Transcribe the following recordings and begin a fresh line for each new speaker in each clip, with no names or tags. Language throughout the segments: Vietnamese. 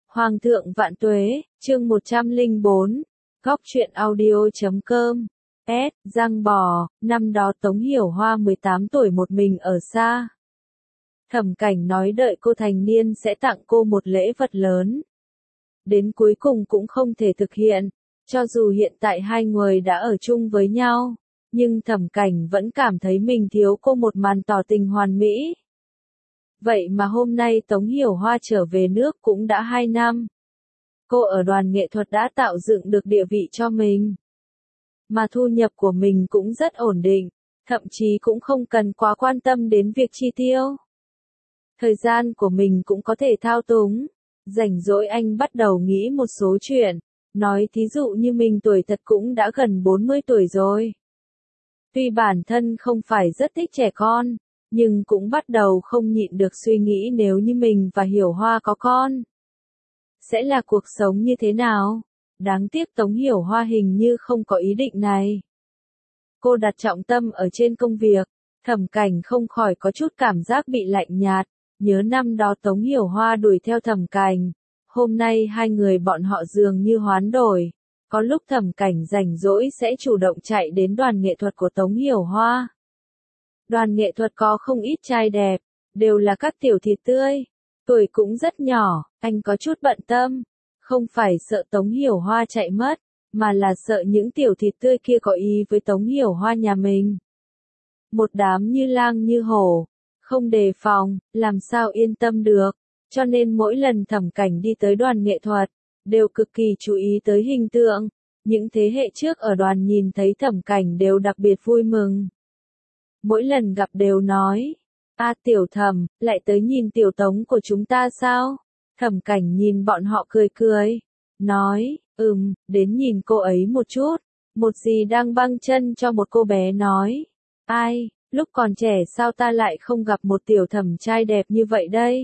Hoàng thượng vạn tuế, chương 104, góc truyện audio.com. Giang bò, năm đó Tống Hiểu Hoa 18 tuổi một mình ở xa. Thẩm Cảnh nói đợi cô thành niên sẽ tặng cô một lễ vật lớn. Đến cuối cùng cũng không thể thực hiện, cho dù hiện tại hai người đã ở chung với nhau, nhưng Thẩm Cảnh vẫn cảm thấy mình thiếu cô một màn tỏ tình hoàn mỹ. Vậy mà hôm nay Tống Hiểu Hoa trở về nước cũng đã 2 năm. Cô ở đoàn nghệ thuật đã tạo dựng được địa vị cho mình. Mà thu nhập của mình cũng rất ổn định, thậm chí cũng không cần quá quan tâm đến việc chi tiêu. Thời gian của mình cũng có thể thao túng. Rảnh rỗi anh bắt đầu nghĩ một số chuyện, nói thí dụ như mình tuổi thật cũng đã gần 40 tuổi rồi. Tuy bản thân không phải rất thích trẻ con, nhưng cũng bắt đầu không nhịn được suy nghĩ nếu như mình và Hiểu Hoa có con. Sẽ là cuộc sống như thế nào? Đáng tiếc Tống Hiểu Hoa hình như không có ý định này. Cô đặt trọng tâm ở trên công việc, Thẩm Cảnh không khỏi có chút cảm giác bị lạnh nhạt, nhớ năm đó Tống Hiểu Hoa đuổi theo Thẩm Cảnh. Hôm nay hai người bọn họ dường như hoán đổi, có lúc Thẩm Cảnh rảnh rỗi sẽ chủ động chạy đến đoàn nghệ thuật của Tống Hiểu Hoa. Đoàn nghệ thuật có không ít trai đẹp, đều là các tiểu thịt tươi, tuổi cũng rất nhỏ, anh có chút bận tâm, không phải sợ Tống Hiểu Hoa chạy mất, mà là sợ những tiểu thịt tươi kia có ý với Tống Hiểu Hoa nhà mình. Một đám như lang như hổ, không đề phòng, làm sao yên tâm được, cho nên mỗi lần Thẩm Cảnh đi tới đoàn nghệ thuật, đều cực kỳ chú ý tới hình tượng, những thế hệ trước ở đoàn nhìn thấy Thẩm Cảnh đều đặc biệt vui mừng. Mỗi lần gặp đều nói, Tiểu Thẩm, lại tới nhìn tiểu Tống của chúng ta sao? Thẩm Cảnh nhìn bọn họ cười cười, nói, đến nhìn cô ấy một chút. Một dì đang băng chân cho một cô bé nói, ai, lúc còn trẻ sao ta lại không gặp một tiểu thẩm trai đẹp như vậy đây?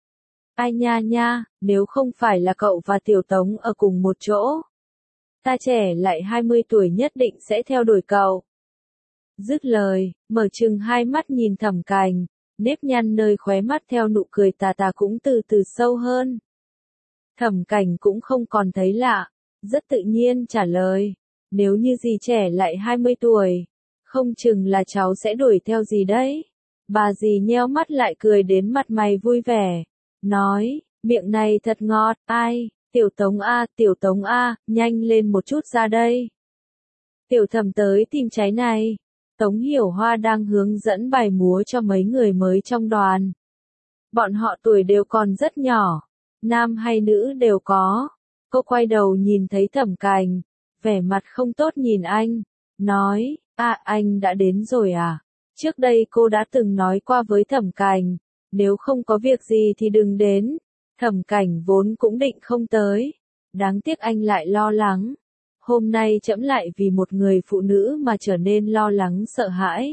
Ai nha nha, nếu không phải là cậu và tiểu Tống ở cùng một chỗ, ta trẻ lại 20 tuổi nhất định sẽ theo đuổi cậu. Dứt lời, mở trừng hai mắt nhìn Thẩm Cảnh, nếp nhăn nơi khóe mắt theo nụ cười tà tà cũng từ từ sâu hơn. Thẩm Cảnh cũng không còn thấy lạ, rất tự nhiên trả lời, nếu như dì trẻ lại 20 tuổi, không chừng là cháu sẽ đuổi theo dì đấy. Bà dì nheo mắt lại cười đến mặt mày vui vẻ, nói, miệng này thật ngọt, tiểu Tống a, nhanh lên một chút ra đây. Tiểu Thẩm tới tìm trái này. Tống Hiểu Hoa đang hướng dẫn bài múa cho mấy người mới trong đoàn. Bọn họ tuổi đều còn rất nhỏ, nam hay nữ đều có. Cô quay đầu nhìn thấy Thẩm Cảnh, vẻ mặt không tốt nhìn anh, nói, anh đã đến rồi à? Trước đây cô đã từng nói qua với Thẩm Cảnh, nếu không có việc gì thì đừng đến. Thẩm Cảnh vốn cũng định không tới, đáng tiếc anh lại lo lắng. Hôm nay trẫm lại vì một người phụ nữ mà trở nên lo lắng sợ hãi.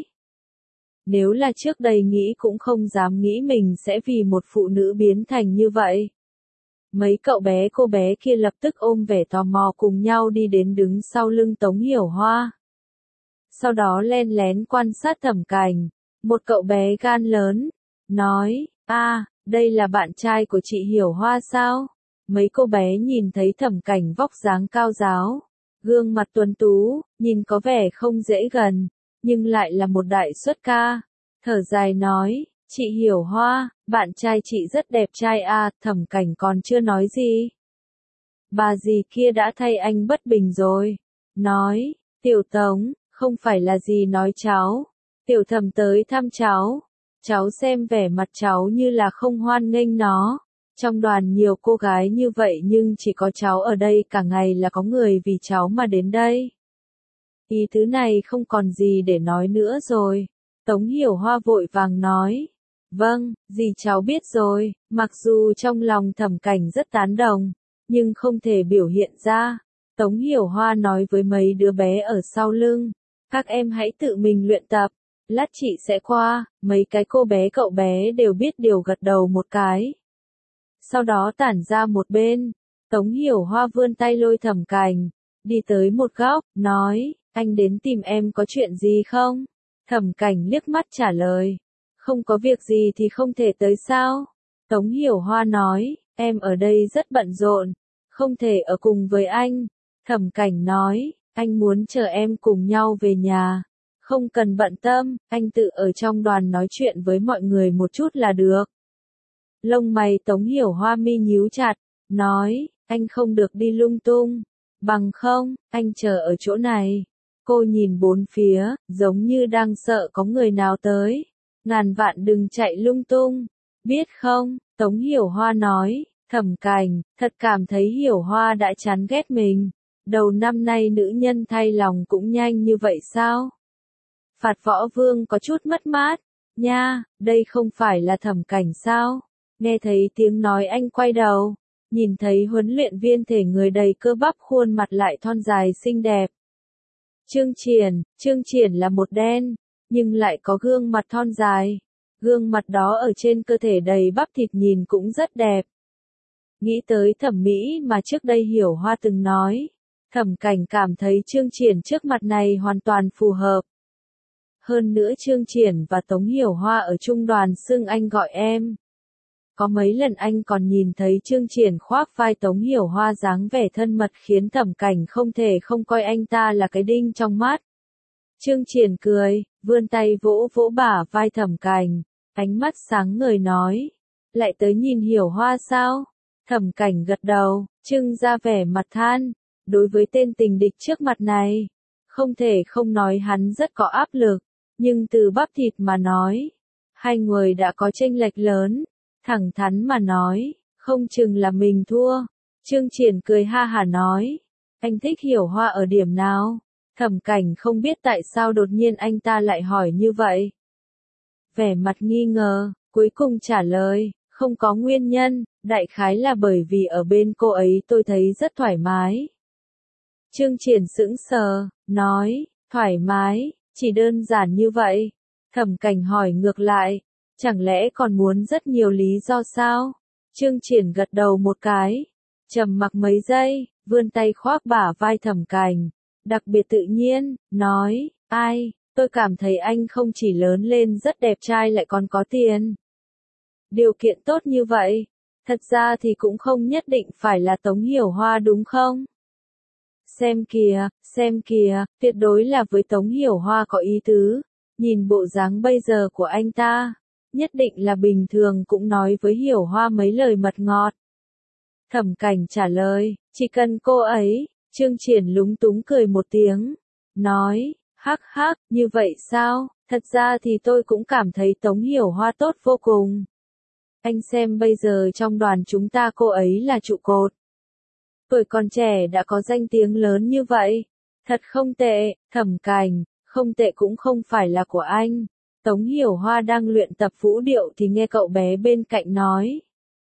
Nếu là trước đây nghĩ cũng không dám nghĩ mình sẽ vì một phụ nữ biến thành như vậy. Mấy cậu bé cô bé kia lập tức ôm vẻ tò mò cùng nhau đi đến đứng sau lưng Tống Hiểu Hoa. Sau đó len lén quan sát Thẩm Cảnh, một cậu bé gan lớn, nói, đây là bạn trai của chị Hiểu Hoa sao? Mấy cô bé nhìn thấy Thẩm Cảnh vóc dáng cao ráo, gương mặt tuấn tú, nhìn có vẻ không dễ gần, nhưng lại là một đại xuất ca. Thở dài nói, chị Hiểu Hoa, bạn trai chị rất đẹp trai à, Thẩm Cảnh còn chưa nói gì. Bà dì kia đã thay anh bất bình rồi. Nói, tiểu Tống, không phải là gì nói cháu. Tiểu Thẩm tới thăm cháu. Cháu xem vẻ mặt cháu như là không hoan nghênh nó. Trong đoàn nhiều cô gái như vậy nhưng chỉ có cháu ở đây cả ngày là có người vì cháu mà đến đây. Ý thứ này không còn gì để nói nữa rồi. Tống Hiểu Hoa vội vàng nói. Vâng, dì cháu biết rồi, mặc dù trong lòng Thẩm Cảnh rất tán đồng, nhưng không thể biểu hiện ra. Tống Hiểu Hoa nói với mấy đứa bé ở sau lưng. Các em hãy tự mình luyện tập, lát chị sẽ qua, mấy cái cô bé cậu bé đều biết điều gật đầu một cái. Sau đó tản ra một bên, Tống Hiểu Hoa vươn tay lôi Thẩm Cảnh, đi tới một góc, nói, anh đến tìm em có chuyện gì không? Thẩm Cảnh liếc mắt trả lời, không có việc gì thì không thể tới sao? Tống Hiểu Hoa nói, em ở đây rất bận rộn, không thể ở cùng với anh. Thẩm Cảnh nói, anh muốn chờ em cùng nhau về nhà. Không cần bận tâm, anh tự ở trong đoàn nói chuyện với mọi người một chút là được. Lông mày Tống Hiểu Hoa mi nhíu chặt, nói, anh không được đi lung tung. Bằng không, anh chờ ở chỗ này. Cô nhìn bốn phía, giống như đang sợ có người nào tới. Ngàn vạn đừng chạy lung tung. Biết không, Tống Hiểu Hoa nói, Thẩm Cảnh, thật cảm thấy Hiểu Hoa đã chán ghét mình. Đầu năm nay nữ nhân thay lòng cũng nhanh như vậy sao? Phạt Võ Vương có chút mất mát. Nha, đây không phải là Thẩm Cảnh sao? Nghe thấy tiếng nói anh quay đầu. Nhìn thấy huấn luyện viên thể người đầy cơ bắp khuôn mặt lại thon dài xinh đẹp. Trương Triển là một đen, nhưng lại có gương mặt thon dài. Gương mặt đó ở trên cơ thể đầy bắp thịt nhìn cũng rất đẹp. Nghĩ tới thẩm mỹ mà trước đây Hiểu Hoa từng nói. Thẩm Cảnh cảm thấy Trương Triển trước mặt này hoàn toàn phù hợp. Hơn nữa Trương Triển và Tống Hiểu Hoa ở trung đoàn xưng anh gọi em. Có mấy lần anh còn nhìn thấy Trương Triển khoác vai Tống Hiểu Hoa dáng vẻ thân mật khiến Thẩm Cảnh không thể không coi anh ta là cái đinh trong mắt. Trương Triển cười, vươn tay vỗ vỗ bả vai Thẩm Cảnh, ánh mắt sáng ngời nói, lại tới nhìn Hiểu Hoa sao? Thẩm Cảnh gật đầu, trưng ra vẻ mặt than, đối với tên tình địch trước mặt này, không thể không nói hắn rất có áp lực, nhưng từ bắp thịt mà nói, hai người đã có chênh lệch lớn. Thẳng thắn mà nói, không chừng là mình thua. Trương Triển cười ha hả nói, anh thích Hiểu Hoa ở điểm nào? Thẩm Cảnh không biết tại sao đột nhiên anh ta lại hỏi như vậy. Vẻ mặt nghi ngờ, cuối cùng trả lời, không có nguyên nhân, đại khái là bởi vì ở bên cô ấy tôi thấy rất thoải mái. Trương Triển sững sờ, nói, thoải mái, chỉ đơn giản như vậy. Thẩm Cảnh hỏi ngược lại, chẳng lẽ còn muốn rất nhiều lý do sao? Trương Triển gật đầu một cái, trầm mặc mấy giây, vươn tay khoác bả vai Thẩm Cảnh, đặc biệt tự nhiên, nói, ai, tôi cảm thấy anh không chỉ lớn lên rất đẹp trai lại còn có tiền. Điều kiện tốt như vậy, thật ra thì cũng không nhất định phải là Tống Hiểu Hoa đúng không? Xem kìa, tuyệt đối là với Tống Hiểu Hoa có ý tứ, nhìn bộ dáng bây giờ của anh ta. Nhất định là bình thường cũng nói với Hiểu Hoa mấy lời mật ngọt. Thẩm Cảnh trả lời, chỉ cần cô ấy. Trương Triển lúng túng cười một tiếng, nói, hắc hắc, như vậy sao? Thật ra thì tôi cũng cảm thấy Tống Hiểu Hoa tốt vô cùng. Anh xem bây giờ trong đoàn chúng ta cô ấy là trụ cột. Tuổi còn trẻ đã có danh tiếng lớn như vậy. Thật không tệ, Thẩm Cảnh, không tệ cũng không phải là của anh. Tống Hiểu Hoa đang luyện tập vũ điệu thì nghe cậu bé bên cạnh nói.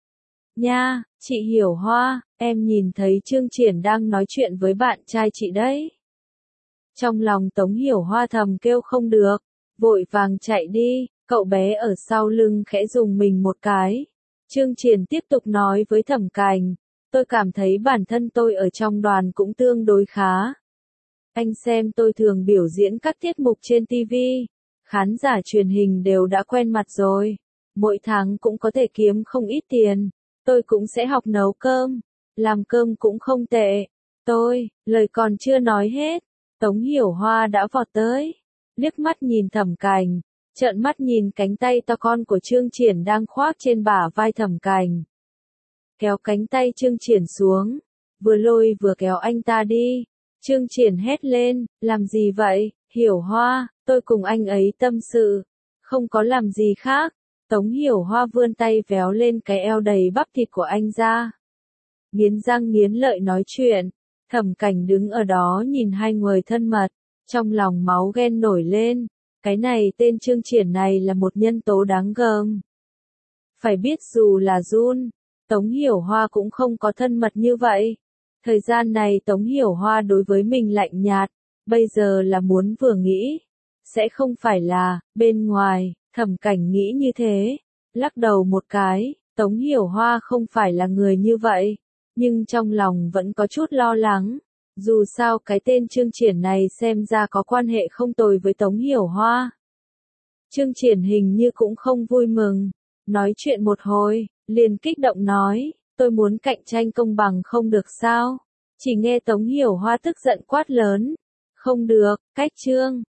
Nha, chị Hiểu Hoa, em nhìn thấy Trương Triển đang nói chuyện với bạn trai chị đấy. Trong lòng Tống Hiểu Hoa thầm kêu không được, vội vàng chạy đi, cậu bé ở sau lưng khẽ dùng mình một cái. Trương Triển tiếp tục nói với Thẩm Cảnh, tôi cảm thấy bản thân tôi ở trong đoàn cũng tương đối khá. Anh xem tôi thường biểu diễn các tiết mục trên TV. Khán giả truyền hình đều đã quen mặt rồi, mỗi tháng cũng có thể kiếm không ít tiền, tôi cũng sẽ học nấu cơm, làm cơm cũng không tệ. Lời còn chưa nói hết, Tống Hiểu Hoa đã vọt tới, liếc mắt nhìn Thẩm Cảnh, trợn mắt nhìn cánh tay to con của Trương Triển đang khoác trên bả vai Thẩm Cảnh. Kéo cánh tay Trương Triển xuống, vừa lôi vừa kéo anh ta đi. Trương Triển hét lên, làm gì vậy, Hiểu Hoa, tôi cùng anh ấy tâm sự, không có làm gì khác. Tống Hiểu Hoa vươn tay véo lên cái eo đầy bắp thịt của anh ra. Nghiến răng nghiến lợi nói chuyện, Thẩm Cảnh đứng ở đó nhìn hai người thân mật, trong lòng máu ghen nổi lên, cái này tên Trương Triển này là một nhân tố đáng gờm. Phải biết dù là Jun, Tống Hiểu Hoa cũng không có thân mật như vậy. Thời gian này Tống Hiểu Hoa đối với mình lạnh nhạt, bây giờ là muốn vừa nghĩ. Sẽ không phải là, bên ngoài, Thẩm Cảnh nghĩ như thế. Lắc đầu một cái, Tống Hiểu Hoa không phải là người như vậy. Nhưng trong lòng vẫn có chút lo lắng. Dù sao cái tên Trương Triển này xem ra có quan hệ không tồi với Tống Hiểu Hoa. Trương Triển hình như cũng không vui mừng. Nói chuyện một hồi, liền kích động nói, Tôi muốn cạnh tranh công bằng không được sao? Chỉ nghe Tống Hiểu Hoa tức giận quát lớn. Không được, cách Trương